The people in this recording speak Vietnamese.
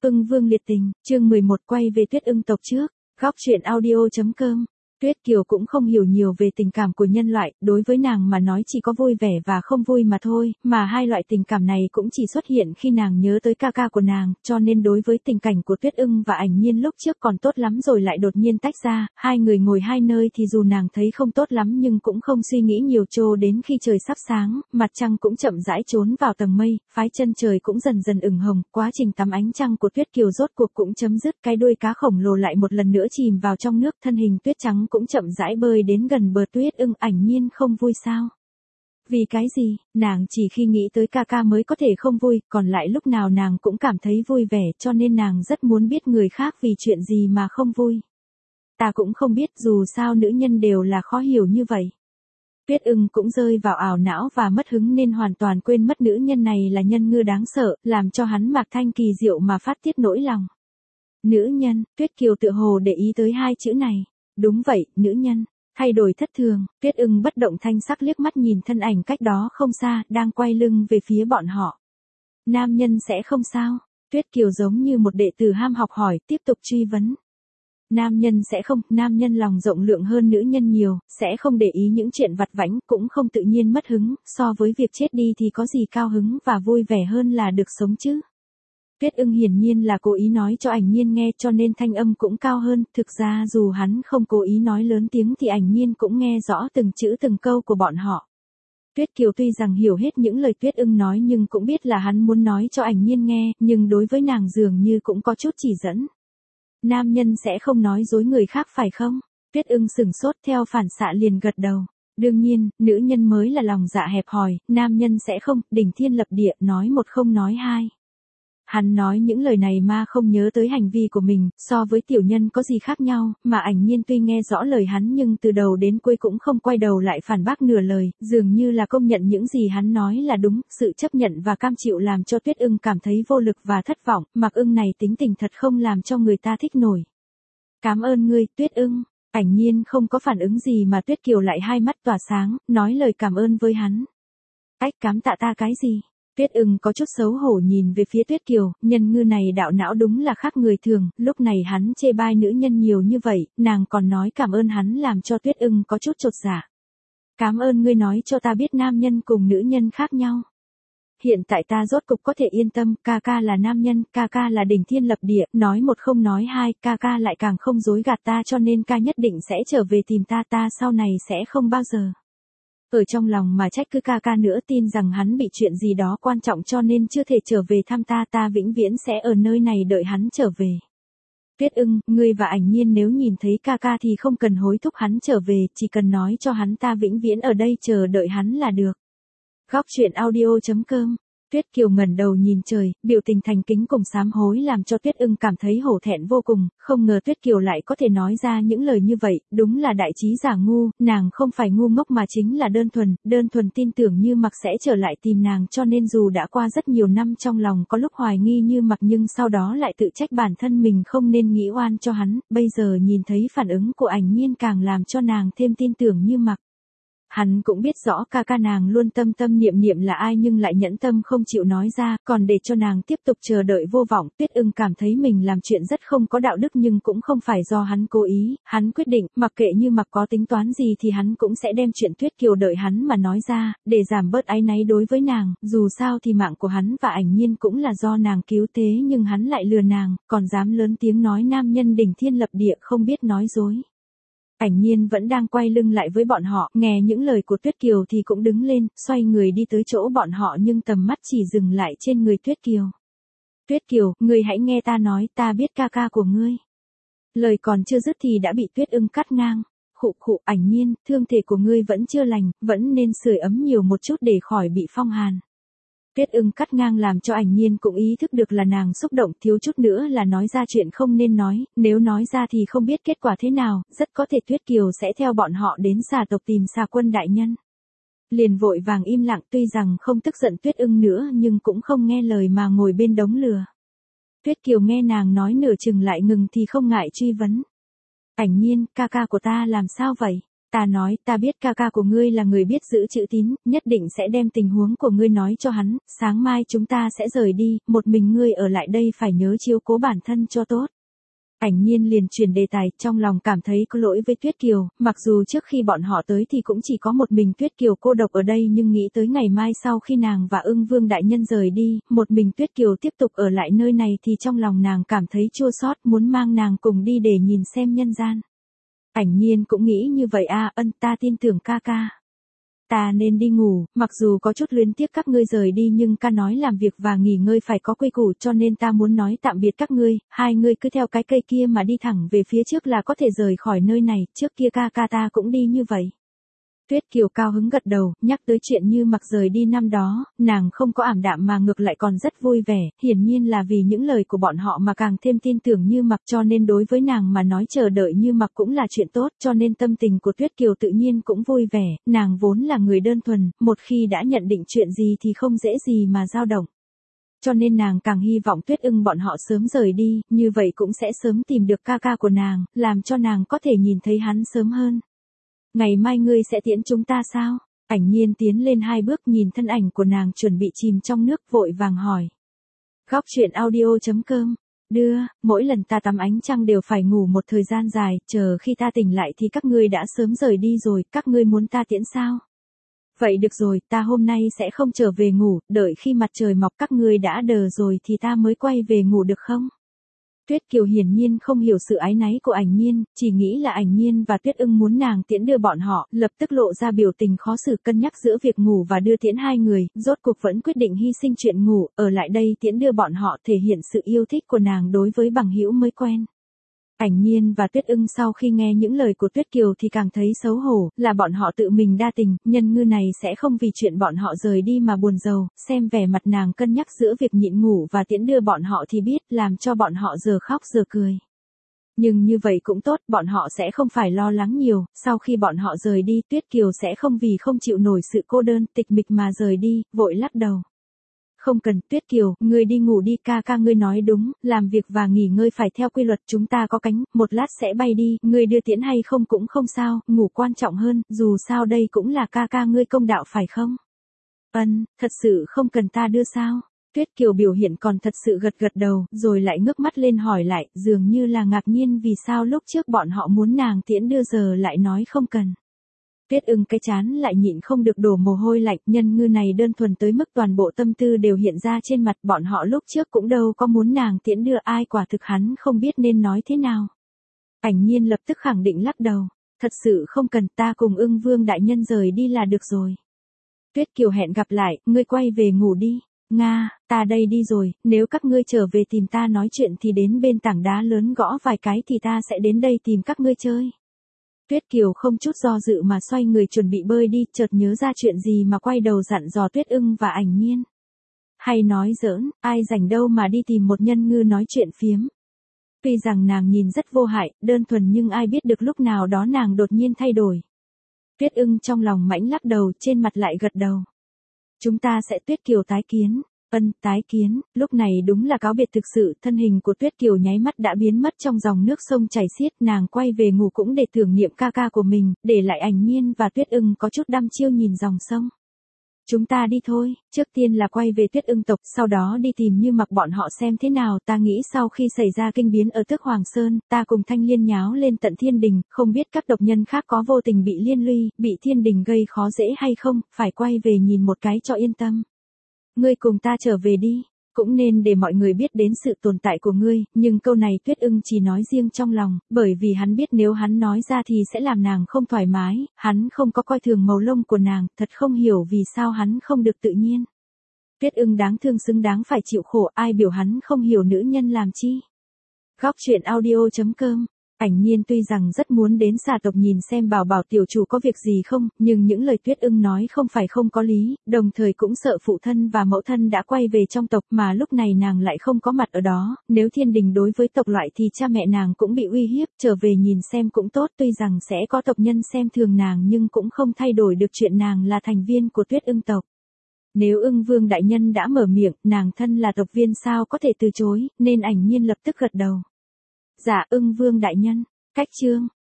Ưng Vương liệt tình, chương 11 quay về Tuyết Ưng tộc trước, góc truyện audio.com. Tuyết Kiều cũng không hiểu nhiều về tình cảm của nhân loại, đối với nàng mà nói chỉ có vui vẻ và không vui mà thôi, mà hai loại tình cảm này cũng chỉ xuất hiện khi nàng nhớ tới ca ca của nàng, cho nên đối với tình cảnh của Tuyết Ưng và Ảnh Nhiên lúc trước còn tốt lắm rồi lại đột nhiên tách ra, hai người ngồi hai nơi thì dù nàng thấy không tốt lắm nhưng cũng không suy nghĩ nhiều cho đến khi trời sắp sáng, mặt trăng cũng chậm rãi trốn vào tầng mây, phái chân trời cũng dần dần ửng hồng, quá trình tắm ánh trăng của Tuyết Kiều rốt cuộc cũng chấm dứt, cái đuôi cá khổng lồ lại một lần nữa chìm vào trong nước, thân hình tuyết trắng cũng chậm rãi bơi đến gần bờ. Tuyết Ưng Ảnh Nhiên không vui sao? Vì cái gì? Nàng chỉ khi nghĩ tới ca ca mới có thể không vui, còn lại lúc nào nàng cũng cảm thấy vui vẻ, cho nên nàng rất muốn biết người khác vì chuyện gì mà không vui. Ta cũng không biết, dù sao nữ nhân đều là khó hiểu như vậy. Tuyết Ưng cũng rơi vào ảo não và mất hứng nên hoàn toàn quên mất nữ nhân này là nhân ngư đáng sợ, làm cho hắn Mạc Thanh kỳ diệu mà phát tiết nỗi lòng. Nữ nhân, Tuyết Kiều tựa hồ để ý tới hai chữ này. Đúng vậy, nữ nhân. Thay đổi thất thường, Tuyết Ưng bất động thanh sắc liếc mắt nhìn thân ảnh cách đó không xa, đang quay lưng về phía bọn họ. Nam nhân sẽ không sao? Tuyết Kiều giống như một đệ tử ham học hỏi, tiếp tục truy vấn. Nam nhân sẽ không, nam nhân lòng rộng lượng hơn nữ nhân nhiều, sẽ không để ý những chuyện vặt vãnh, cũng không tự nhiên mất hứng, so với việc chết đi thì có gì cao hứng và vui vẻ hơn là được sống chứ. Tuyết Ưng hiển nhiên là cố ý nói cho Ảnh Nhiên nghe cho nên thanh âm cũng cao hơn, thực ra dù hắn không cố ý nói lớn tiếng thì Ảnh Nhiên cũng nghe rõ từng chữ từng câu của bọn họ. Tuyết Kiều tuy rằng hiểu hết những lời Tuyết Ưng nói nhưng cũng biết là hắn muốn nói cho Ảnh Nhiên nghe, nhưng đối với nàng dường như cũng có chút chỉ dẫn. Nam nhân sẽ không nói dối người khác phải không? Tuyết Ưng sửng sốt theo phản xạ liền gật đầu. Đương nhiên, nữ nhân mới là lòng dạ hẹp hòi, nam nhân sẽ không, đỉnh thiên lập địa, nói một không nói hai. Hắn nói những lời này mà không nhớ tới hành vi của mình, so với tiểu nhân có gì khác nhau, mà Ảnh Nhiên tuy nghe rõ lời hắn nhưng từ đầu đến cuối cũng không quay đầu lại phản bác nửa lời, dường như là công nhận những gì hắn nói là đúng, sự chấp nhận và cam chịu làm cho Tuyết Ưng cảm thấy vô lực và thất vọng, Mạc Ưng này tính tình thật không làm cho người ta thích nổi. Cảm ơn ngươi, Tuyết Ưng. Ảnh Nhiên không có phản ứng gì mà Tuyết Kiều lại hai mắt tỏa sáng, nói lời cảm ơn với hắn. Ách, cảm tạ ta cái gì? Tuyết Ưng có chút xấu hổ nhìn về phía Tuyết Kiều, nhân ngư này đạo não đúng là khác người thường, lúc này hắn chê bai nữ nhân nhiều như vậy, nàng còn nói cảm ơn hắn làm cho Tuyết Ưng có chút chột dạ. Cảm ơn ngươi nói cho ta biết nam nhân cùng nữ nhân khác nhau. Hiện tại ta rốt cục có thể yên tâm, ca ca là nam nhân, ca ca là đỉnh thiên lập địa, nói một không nói hai, ca ca lại càng không dối gạt ta cho nên ca nhất định sẽ trở về tìm ta, ta sau này sẽ không bao giờ. Ở trong lòng mà trách cứ ca ca nữa, tin rằng hắn bị chuyện gì đó quan trọng cho nên chưa thể trở về thăm ta, ta vĩnh viễn sẽ ở nơi này đợi hắn trở về. Tuyết Ưng, ngươi và Ảnh Nhiên nếu nhìn thấy ca ca thì không cần hối thúc hắn trở về, chỉ cần nói cho hắn ta vĩnh viễn ở đây chờ đợi hắn là được. Góc truyện audio.com. Tuyết Kiều ngẩng đầu nhìn trời, biểu tình thành kính cùng sám hối làm cho Tuyết Ưng cảm thấy hổ thẹn vô cùng, không ngờ Tuyết Kiều lại có thể nói ra những lời như vậy, đúng là đại trí giả ngu, nàng không phải ngu ngốc mà chính là đơn thuần tin tưởng Như Mặc sẽ trở lại tìm nàng cho nên dù đã qua rất nhiều năm trong lòng có lúc hoài nghi Như Mặc nhưng sau đó lại tự trách bản thân mình không nên nghĩ oan cho hắn, bây giờ nhìn thấy phản ứng của Ảnh Nhiên càng làm cho nàng thêm tin tưởng Như Mặc. Hắn cũng biết rõ ca ca nàng luôn tâm tâm niệm niệm là ai nhưng lại nhẫn tâm không chịu nói ra, còn để cho nàng tiếp tục chờ đợi vô vọng. Tuyết Ưng cảm thấy mình làm chuyện rất không có đạo đức nhưng cũng không phải do hắn cố ý, hắn quyết định, mặc kệ Như Mặc có tính toán gì thì hắn cũng sẽ đem chuyện Tuyết Kiều đợi hắn mà nói ra, để giảm bớt áy náy đối với nàng, dù sao thì mạng của hắn và Ảnh Nhiên cũng là do nàng cứu thế nhưng hắn lại lừa nàng, còn dám lớn tiếng nói nam nhân đỉnh thiên lập địa không biết nói dối. Ảnh Nhiên vẫn đang quay lưng lại với bọn họ, nghe những lời của Tuyết Kiều thì cũng đứng lên, xoay người đi tới chỗ bọn họ nhưng tầm mắt chỉ dừng lại trên người Tuyết Kiều. Tuyết Kiều, ngươi hãy nghe ta nói, ta biết ca ca của ngươi. Lời còn chưa dứt thì đã bị Tuyết Ưng cắt ngang. Khụ, Ảnh Nhiên, thương thể của ngươi vẫn chưa lành, vẫn nên sưởi ấm nhiều một chút để khỏi bị phong hàn. Tuyết Ưng cắt ngang làm cho Ảnh Nhiên cũng ý thức được là nàng xúc động thiếu chút nữa là nói ra chuyện không nên nói, nếu nói ra thì không biết kết quả thế nào, rất có thể Tuyết Kiều sẽ theo bọn họ đến Xà tộc tìm Xà Quân đại nhân. Liền vội vàng im lặng tuy rằng không tức giận Tuyết Ưng nữa nhưng cũng không nghe lời mà ngồi bên đống lửa. Tuyết Kiều nghe nàng nói nửa chừng lại ngừng thì không ngại truy vấn. Ảnh Nhiên, ca ca của ta làm sao vậy? Ta nói, ta biết ca ca của ngươi là người biết giữ chữ tín, nhất định sẽ đem tình huống của ngươi nói cho hắn, sáng mai chúng ta sẽ rời đi, một mình ngươi ở lại đây phải nhớ chiếu cố bản thân cho tốt. Ảnh Nhiên liền chuyển đề tài, trong lòng cảm thấy có lỗi với Tuyết Kiều, mặc dù trước khi bọn họ tới thì cũng chỉ có một mình Tuyết Kiều cô độc ở đây nhưng nghĩ tới ngày mai sau khi nàng và Ưng Vương đại nhân rời đi, một mình Tuyết Kiều tiếp tục ở lại nơi này thì trong lòng nàng cảm thấy chua xót, muốn mang nàng cùng đi để nhìn xem nhân gian. Ảnh Nhiên cũng nghĩ như vậy ta tin tưởng ca ca. Ta nên đi ngủ, mặc dù có chút luyến tiếc các ngươi rời đi nhưng ca nói làm việc và nghỉ ngơi phải có quy củ cho nên ta muốn nói tạm biệt các ngươi, hai ngươi cứ theo cái cây kia mà đi thẳng về phía trước là có thể rời khỏi nơi này, trước kia ca ca ta cũng đi như vậy. Tuyết Kiều cao hứng gật đầu, nhắc tới chuyện Như Mặc rời đi năm đó, nàng không có ảm đạm mà ngược lại còn rất vui vẻ, hiển nhiên là vì những lời của bọn họ mà càng thêm tin tưởng Như Mặc cho nên đối với nàng mà nói chờ đợi Như Mặc cũng là chuyện tốt cho nên tâm tình của Tuyết Kiều tự nhiên cũng vui vẻ, nàng vốn là người đơn thuần, một khi đã nhận định chuyện gì thì không dễ gì mà dao động. Cho nên nàng càng hy vọng Tuyết Ưng bọn họ sớm rời đi, như vậy cũng sẽ sớm tìm được ca ca của nàng, làm cho nàng có thể nhìn thấy hắn sớm hơn. Ngày mai ngươi sẽ tiễn chúng ta sao? Ảnh Nhiên tiến lên 2 bước nhìn thân ảnh của nàng chuẩn bị chìm trong nước vội vàng hỏi. Góc truyện audio.com. Mỗi lần ta tắm ánh trăng đều phải ngủ một thời gian dài, chờ khi ta tỉnh lại thì các ngươi đã sớm rời đi rồi, các ngươi muốn ta tiễn sao? Vậy được rồi, ta hôm nay sẽ không trở về ngủ, đợi khi mặt trời mọc các ngươi đã đờ rồi thì ta mới quay về ngủ được không? Tuyết Kiều hiển nhiên không hiểu sự áy náy của Ảnh Nhiên, chỉ nghĩ là Ảnh Nhiên và Tuyết Ưng muốn nàng tiễn đưa bọn họ, lập tức lộ ra biểu tình khó xử cân nhắc giữa việc ngủ và đưa tiễn hai người, rốt cuộc vẫn quyết định hy sinh chuyện ngủ, ở lại đây tiễn đưa bọn họ thể hiện sự yêu thích của nàng đối với bằng hữu mới quen. Ảnh Nhiên và Tuyết Ưng sau khi nghe những lời của Tuyết Kiều thì càng thấy xấu hổ, là bọn họ tự mình đa tình, nhân ngư này sẽ không vì chuyện bọn họ rời đi mà buồn rầu, xem vẻ mặt nàng cân nhắc giữa việc nhịn ngủ và tiễn đưa bọn họ thì biết, làm cho bọn họ giờ khóc giờ cười. Nhưng như vậy cũng tốt, bọn họ sẽ không phải lo lắng nhiều, sau khi bọn họ rời đi Tuyết Kiều sẽ không vì không chịu nổi sự cô đơn, tịch mịch mà rời đi, vội lắc đầu. Không cần, Tuyết Kiều, ngươi đi ngủ đi, ca ca ngươi nói đúng, làm việc và nghỉ ngơi phải theo quy luật, chúng ta có cánh, một lát sẽ bay đi, ngươi đưa tiễn hay không cũng không sao, ngủ quan trọng hơn, dù sao đây cũng là ca ca ngươi công đạo phải không? Thật sự không cần ta đưa sao? Tuyết Kiều biểu hiện còn thật sự gật gật đầu, rồi lại ngước mắt lên hỏi lại, dường như là ngạc nhiên vì sao lúc trước bọn họ muốn nàng tiễn đưa giờ lại nói không cần. Tuyết Ưng cái chán lại nhịn không được đổ mồ hôi lạnh, nhân ngư này đơn thuần tới mức toàn bộ tâm tư đều hiện ra trên mặt, bọn họ lúc trước cũng đâu có muốn nàng tiễn đưa ai, quả thực hắn không biết nên nói thế nào. Ảnh Nhiên lập tức khẳng định lắc đầu, thật sự không cần, ta cùng Ưng Vương đại nhân rời đi là được rồi. Tuyết Kiều hẹn gặp lại, ngươi quay về ngủ đi. Nga, ta đây đi rồi, nếu các ngươi trở về tìm ta nói chuyện thì đến bên tảng đá lớn gõ vài cái thì ta sẽ đến đây tìm các ngươi chơi. Tuyết Kiều không chút do dự mà xoay người chuẩn bị bơi đi, chợt nhớ ra chuyện gì mà quay đầu dặn dò Tuyết Ưng và Ảnh Nhiên. Hay nói giỡn, ai rảnh đâu mà đi tìm một nhân ngư nói chuyện phiếm. Tuy rằng nàng nhìn rất vô hại, đơn thuần nhưng ai biết được lúc nào đó nàng đột nhiên thay đổi. Tuyết Ưng trong lòng mãnh lắc đầu, trên mặt lại gật đầu. Chúng ta sẽ Tuyết Kiều tái kiến. Tái kiến, lúc này đúng là cáo biệt thực sự, thân hình của Tuyết Kiều nháy mắt đã biến mất trong dòng nước sông chảy xiết, nàng quay về ngủ cũng để tưởng niệm ca ca của mình, để lại Ảnh Nhiên và Tuyết Ưng có chút đăm chiêu nhìn dòng sông. Chúng ta đi thôi, trước tiên là quay về Tuyết Ưng tộc, sau đó đi tìm Như Mặc bọn họ xem thế nào, ta nghĩ sau khi xảy ra kinh biến ở Tước Hoàng Sơn, ta cùng Thanh Liên nháo lên tận Thiên Đình, không biết các độc nhân khác có vô tình bị liên lụy, bị Thiên Đình gây khó dễ hay không, phải quay về nhìn một cái cho yên tâm. Ngươi cùng ta trở về đi, cũng nên để mọi người biết đến sự tồn tại của ngươi, nhưng câu này Tuyết Ưng chỉ nói riêng trong lòng, bởi vì hắn biết nếu hắn nói ra thì sẽ làm nàng không thoải mái, hắn không có coi thường màu lông của nàng, thật không hiểu vì sao hắn không được tự nhiên. Tuyết Ưng đáng thương xứng đáng phải chịu khổ, ai biểu hắn không hiểu nữ nhân làm chi. Góc truyện audio.com. Ảnh Nhiên tuy rằng rất muốn đến xà tộc nhìn xem bảo bảo tiểu chủ có việc gì không, nhưng những lời Tuyết Ưng nói không phải không có lý, đồng thời cũng sợ phụ thân và mẫu thân đã quay về trong tộc mà lúc này nàng lại không có mặt ở đó, nếu Thiên Đình đối với tộc loại thì cha mẹ nàng cũng bị uy hiếp, trở về nhìn xem cũng tốt, tuy rằng sẽ có tộc nhân xem thường nàng nhưng cũng không thay đổi được chuyện nàng là thành viên của Tuyết Ưng tộc. Nếu Ưng Vương đại nhân đã mở miệng, nàng thân là tộc viên sao có thể từ chối, nên Ảnh Nhiên lập tức gật đầu. Dạ Ưng Vương đại nhân, cách chương.